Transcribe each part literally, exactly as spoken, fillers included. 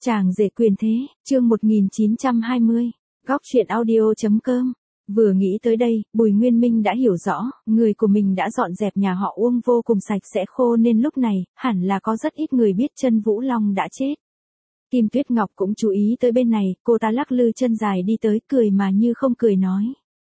Chàng rể quyền thế, chương một nghìn chín trăm hai mươi, góc truyện audio.com. Vừa nghĩ tới đây, Bùi Nguyên Minh đã hiểu rõ, người của mình đã dọn dẹp nhà họ Uông vô cùng sạch sẽ khô nên lúc này, hẳn là có rất ít người biết chân Vũ Long đã chết. Kim Tuyết Ngọc cũng chú ý tới bên này, cô ta lắc lư chân dài đi tới, cười mà như không cười nói.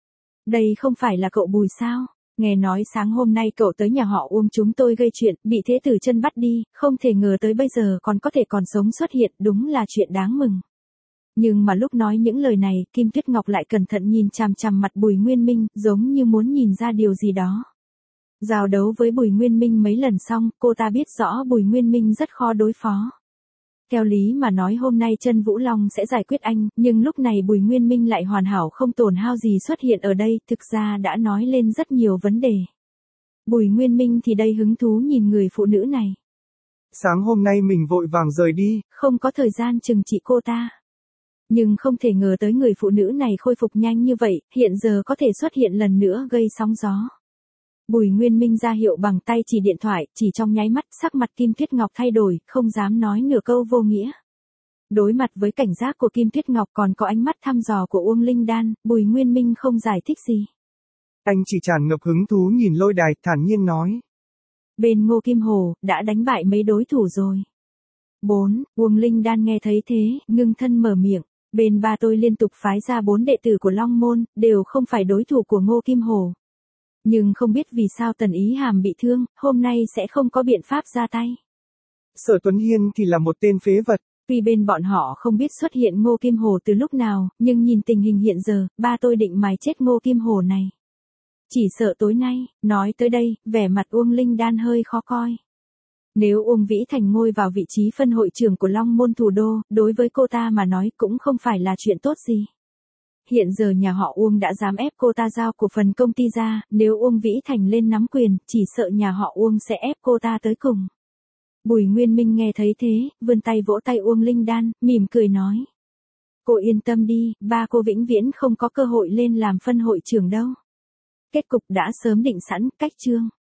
Đây không phải là cậu Bùi sao? Nghe nói sáng hôm nay cậu tới nhà họ Uông chúng tôi gây chuyện, bị thế tử chân bắt đi, không thể ngờ tới bây giờ còn có thể còn sống xuất hiện, đúng là chuyện đáng mừng. Nhưng mà lúc nói những lời này, Kim Tuyết Ngọc lại cẩn thận nhìn chằm chằm mặt Bùi Nguyên Minh, giống như muốn nhìn ra điều gì đó. Giao đấu với Bùi Nguyên Minh mấy lần xong, cô ta biết rõ Bùi Nguyên Minh rất khó đối phó. Theo lý mà nói hôm nay chân Vũ Long sẽ giải quyết anh, nhưng lúc này Bùi Nguyên Minh lại hoàn hảo không tổn hao gì xuất hiện ở đây, thực ra đã nói lên rất nhiều vấn đề. Bùi Nguyên Minh thì đây hứng thú nhìn người phụ nữ này. Sáng hôm nay mình vội vàng rời đi, không có thời gian trừng trị cô ta. Nhưng không thể ngờ tới người phụ nữ này khôi phục nhanh như vậy, hiện giờ có thể xuất hiện lần nữa gây sóng gió. Bùi Nguyên Minh ra hiệu bằng tay chỉ điện thoại, chỉ trong nháy mắt sắc mặt Kim Tuyết Ngọc thay đổi, không dám nói nửa câu vô nghĩa. Đối mặt với cảnh giác của Kim Tuyết Ngọc còn có ánh mắt thăm dò của Uông Linh Đan, Bùi Nguyên Minh không giải thích gì. Anh chỉ tràn ngập hứng thú nhìn lôi đài, thản nhiên nói. Bên Ngô Kim Hồ, đã đánh bại mấy đối thủ rồi. bốn. Uông Linh Đan nghe thấy thế, ngưng thân mở miệng. Bên ba tôi liên tục phái ra bốn đệ tử của Long Môn, đều không phải đối thủ của Ngô Kim Hồ. Nhưng không biết vì sao Tần Ý Hàm bị thương, hôm nay sẽ không có biện pháp ra tay. Sở Tuấn Hiên thì là một tên phế vật. Tuy bên bọn họ không biết xuất hiện Ngô Kim Hồ từ lúc nào, nhưng nhìn tình hình hiện giờ, ba tôi định mài chết Ngô Kim Hồ này. Chỉ sợ tối nay, nói tới đây, vẻ mặt Uông Linh Đan hơi khó coi. Nếu Uông Vĩ Thành ngôi vào vị trí phân hội trưởng của Long Môn thủ đô, đối với cô ta mà nói cũng không phải là chuyện tốt gì. Hiện giờ nhà họ Uông đã dám ép cô ta giao cổ phần công ty ra, nếu Uông Vĩ Thành lên nắm quyền, chỉ sợ nhà họ Uông sẽ ép cô ta tới cùng. Bùi Nguyên Minh nghe thấy thế, vươn tay vỗ tay Uông Linh Đan, mỉm cười nói. Cô yên tâm đi, ba cô vĩnh viễn không có cơ hội lên làm phân hội trưởng đâu. Kết cục đã sớm định sẵn, cách chương.